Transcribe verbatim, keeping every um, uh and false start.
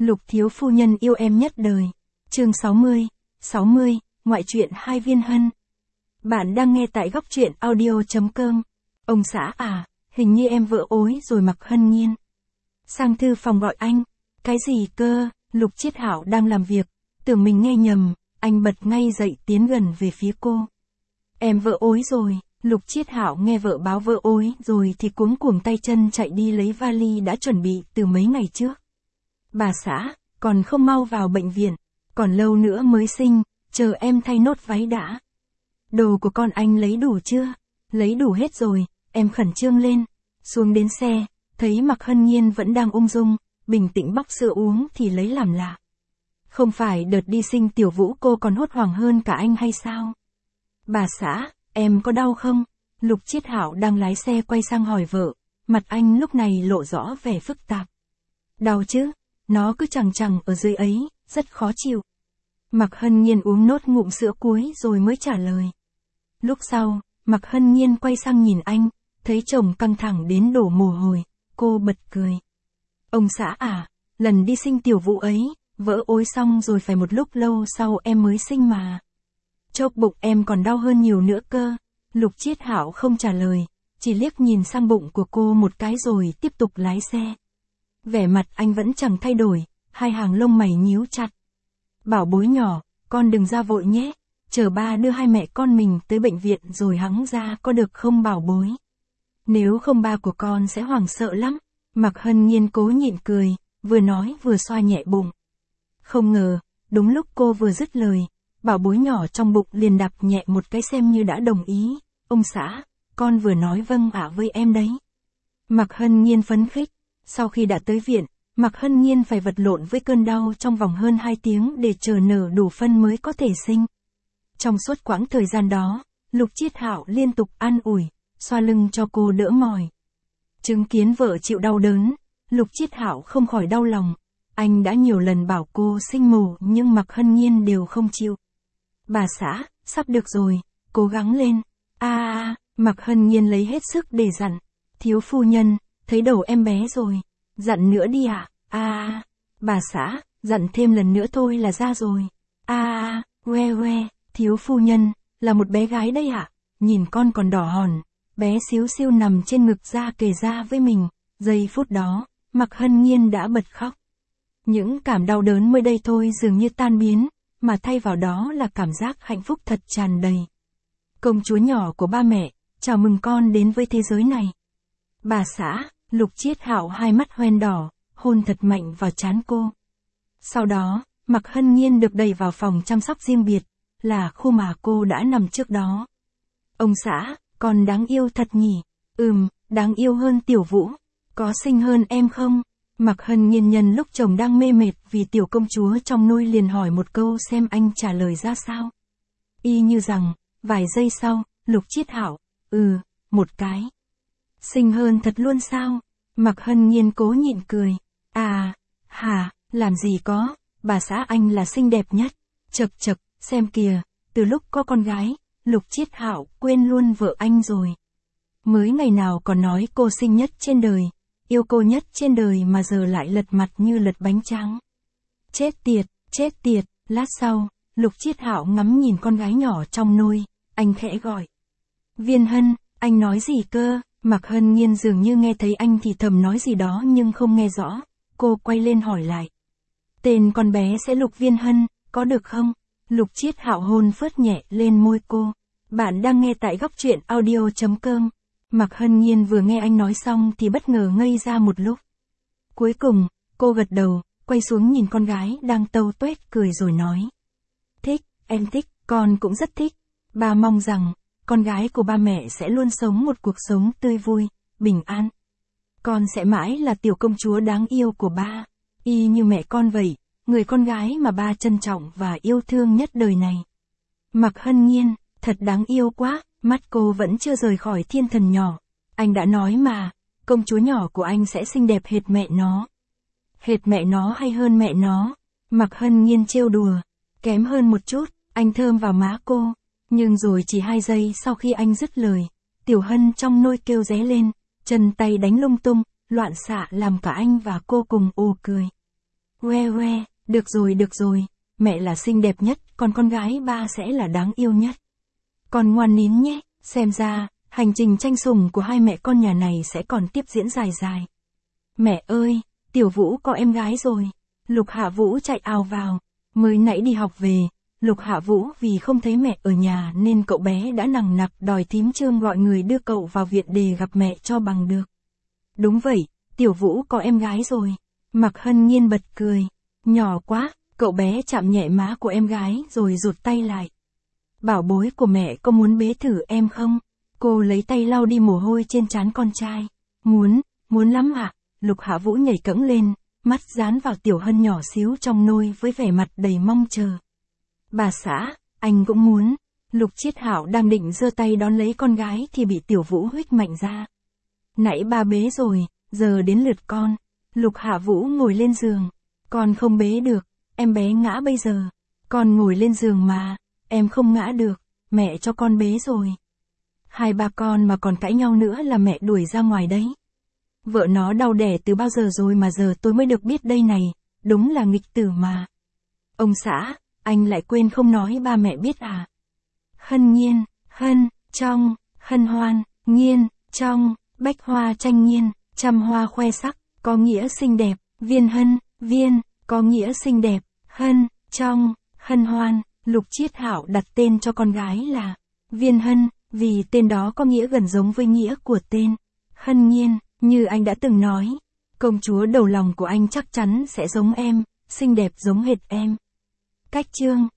Lục thiếu phu nhân yêu em nhất đời. Chương sáu mươi, sáu mươi, ngoại truyện hai viên hân. Bạn đang nghe tại góc truyện audio chấm com. Ông xã à, hình như em vỡ ối rồi Mạc Hân Nhiên. Sang thư phòng gọi anh. Cái gì cơ? Lục Chiết Hạo đang làm việc, tưởng mình nghe nhầm, anh bật ngay dậy tiến gần về phía cô. Em vỡ ối rồi. Lục Chiết Hạo nghe vợ báo vỡ ối rồi thì cuống cuồng tay chân chạy đi lấy vali đã chuẩn bị từ mấy ngày trước. Bà xã, còn không mau vào bệnh viện, còn lâu nữa mới sinh, chờ em thay nốt váy đã. Đồ của con anh lấy đủ chưa? Lấy đủ hết rồi, em khẩn trương lên. Xuống đến xe, thấy Mạc Hân Nhiên vẫn đang ung dung, bình tĩnh bóc sữa uống thì lấy làm lạ. Không phải đợt đi sinh tiểu Vũ cô còn hốt hoảng hơn cả anh hay sao? Bà xã, em có đau không? Lục Chiết Hạo đang lái xe quay sang hỏi vợ, mặt anh lúc này lộ rõ vẻ phức tạp. Đau chứ, nó cứ chằng chằng ở dưới ấy, rất khó chịu. Mạc Hân Nhiên uống nốt ngụm sữa cuối rồi mới trả lời. Lúc sau, Mạc Hân Nhiên quay sang nhìn anh, thấy chồng căng thẳng đến đổ mồ hôi, cô bật cười. Ông xã à, lần đi sinh tiểu Vũ ấy, vỡ ối xong rồi phải một lúc lâu sau em mới sinh mà. Chốc bụng em còn đau hơn nhiều nữa cơ. Lục Chiết Hạo không trả lời, chỉ liếc nhìn sang bụng của cô một cái rồi tiếp tục lái xe. Vẻ mặt anh vẫn chẳng thay đổi, hai hàng lông mày nhíu chặt. Bảo bối nhỏ, con đừng ra vội nhé, chờ ba đưa hai mẹ con mình tới bệnh viện rồi hẵng ra có được không bảo bối. Nếu không ba của con sẽ hoảng sợ lắm. Mạc Hân Nhiên cố nhịn cười, vừa nói vừa xoa nhẹ bụng. Không ngờ, đúng lúc cô vừa dứt lời, bảo bối nhỏ trong bụng liền đạp nhẹ một cái xem như đã đồng ý. Ông xã, con vừa nói vâng ạ với em đấy. Mạc Hân Nhiên phấn khích. Sau khi đã tới viện, Mạc Hân Nhiên phải vật lộn với cơn đau trong vòng hơn hai tiếng để chờ nở đủ phân mới có thể sinh. Trong suốt quãng thời gian đó, Lục Chiết Hạo liên tục an ủi, xoa lưng cho cô đỡ mỏi. Chứng kiến vợ chịu đau đớn, Lục Chiết Hạo không khỏi đau lòng. Anh đã nhiều lần bảo cô sinh mổ nhưng Mạc Hân Nhiên đều không chịu. Bà xã, sắp được rồi, cố gắng lên. A a, Mạc Hân Nhiên lấy hết sức để dặn. Thiếu phu nhân, thấy đầu em bé rồi, dặn nữa đi ạ. A a, bà xã, dặn thêm lần nữa thôi là ra rồi. A a, que que, thiếu phu nhân, là một bé gái đây ạ. Nhìn con còn đỏ hòn, bé xíu xiu nằm trên ngực ra kề ra với mình. Giây phút đó, Mạc Hân Nhiên đã bật khóc. Những cảm đau đớn mới đây thôi dường như tan biến, mà thay vào đó là cảm giác hạnh phúc thật tràn đầy. Công chúa nhỏ của ba mẹ, chào mừng con đến với thế giới này. Bà xã, Lục Chiết Hạo hai mắt hoen đỏ, hôn thật mạnh vào trán cô. Sau đó, Mạc Hân Nhiên được đẩy vào phòng chăm sóc riêng biệt, là khu mà cô đã nằm trước đó. Ông xã, con đáng yêu thật nhỉ? Ừm, đáng yêu hơn tiểu Vũ. Có xinh hơn em không? Mạc Hân Nhiên nhân lúc chồng đang mê mệt vì tiểu công chúa trong nôi liền hỏi một câu xem anh trả lời ra sao. Y như rằng, vài giây sau, Lục Chiết Hạo, ừ, một cái. Xinh hơn thật luôn sao? Mạc Hân Nhiên cố nhịn cười. À, hả, làm gì có, bà xã anh là xinh đẹp nhất. Chật chật, xem kìa, từ lúc có con gái, Lục Chiết Hạo quên luôn vợ anh rồi. Mới ngày nào còn nói cô xinh nhất trên đời, yêu cô nhất trên đời mà giờ lại lật mặt như lật bánh tráng. Chết tiệt, chết tiệt. Lát sau, Lục Chiết Hạo ngắm nhìn con gái nhỏ trong nôi, anh khẽ gọi. Viên Hân, anh nói gì cơ? Mạc Hân Nhiên dường như nghe thấy anh thì thầm nói gì đó nhưng không nghe rõ, cô quay lên hỏi lại. Tên con bé sẽ Lục Viên Hân, có được không? Lục Chiết Hạo hôn phớt nhẹ lên môi cô. Bạn đang nghe tại góc truyện audio chấm com. Mạc Hân Nhiên vừa nghe anh nói xong thì bất ngờ ngây ra một lúc. Cuối cùng, cô gật đầu, quay xuống nhìn con gái đang tâu tuét cười rồi nói. Thích, em thích, con cũng rất thích. Ba mong rằng, con gái của ba mẹ sẽ luôn sống một cuộc sống tươi vui, bình an. Con sẽ mãi là tiểu công chúa đáng yêu của ba, y như mẹ con vậy, người con gái mà ba trân trọng và yêu thương nhất đời này. Mạc Hân Nhiên, thật đáng yêu quá, mắt cô vẫn chưa rời khỏi thiên thần nhỏ. Anh đã nói mà, công chúa nhỏ của anh sẽ xinh đẹp hệt mẹ nó. Hệt mẹ nó hay hơn mẹ nó? Mạc Hân Nhiên trêu đùa. Kém hơn một chút, anh thơm vào má cô. Nhưng rồi chỉ hai giây sau khi anh dứt lời, Tiểu Hân trong nôi kêu ré lên, chân tay đánh lung tung, loạn xạ làm cả anh và cô cùng ồ cười. Que que, được rồi được rồi, mẹ là xinh đẹp nhất, còn con gái ba sẽ là đáng yêu nhất. Con ngoan nín nhé, xem ra, hành trình tranh sủng của hai mẹ con nhà này sẽ còn tiếp diễn dài dài. Mẹ ơi, Tiểu Vũ có em gái rồi. Lục Hạ Vũ chạy ào vào, mới nãy đi học về, Lục Hạ Vũ vì không thấy mẹ ở nhà nên cậu bé đã nằng nặc đòi thím Trương gọi người đưa cậu vào viện để gặp mẹ cho bằng được. Đúng vậy, Tiểu Vũ có em gái rồi. Mạc Hân Nhiên bật cười. Nhỏ quá, cậu bé chạm nhẹ má của em gái rồi rụt tay lại. Bảo bối của mẹ có muốn bế thử em không? Cô lấy tay lau đi mồ hôi trên trán con trai. Muốn, muốn lắm ạ. Lục Hạ Vũ nhảy cẫng lên, mắt dán vào Tiểu Hân nhỏ xíu trong nôi với vẻ mặt đầy mong chờ. Bà xã, anh cũng muốn. Lục Chiết Hạo đang định giơ tay đón lấy con gái thì bị Tiểu Vũ huých mạnh ra. Nãy ba bế rồi, giờ đến lượt con. Lục Hạ Vũ ngồi lên giường. Con không bế được, em bé ngã bây giờ. Con ngồi lên giường mà, em không ngã được, mẹ cho con bế rồi. Hai ba con mà còn cãi nhau nữa là mẹ đuổi ra ngoài đấy. Vợ nó đau đẻ từ bao giờ rồi mà giờ tôi mới được biết đây này, đúng là nghịch tử mà. Ông xã, anh lại quên không nói ba mẹ biết à. Hân Nhiên, hân, trong, hân hoan, nhiên, trong, bách hoa tranh nhiên, trăm hoa khoe sắc, có nghĩa xinh đẹp, viên hân, viên, có nghĩa xinh đẹp, hân, trong, hân hoan. Lục Chiết Hạo đặt tên cho con gái là Viên Hân, vì tên đó có nghĩa gần giống với nghĩa của tên Hân Nhiên. Như anh đã từng nói, công chúa đầu lòng của anh chắc chắn sẽ giống em, xinh đẹp giống hệt em. Cách chương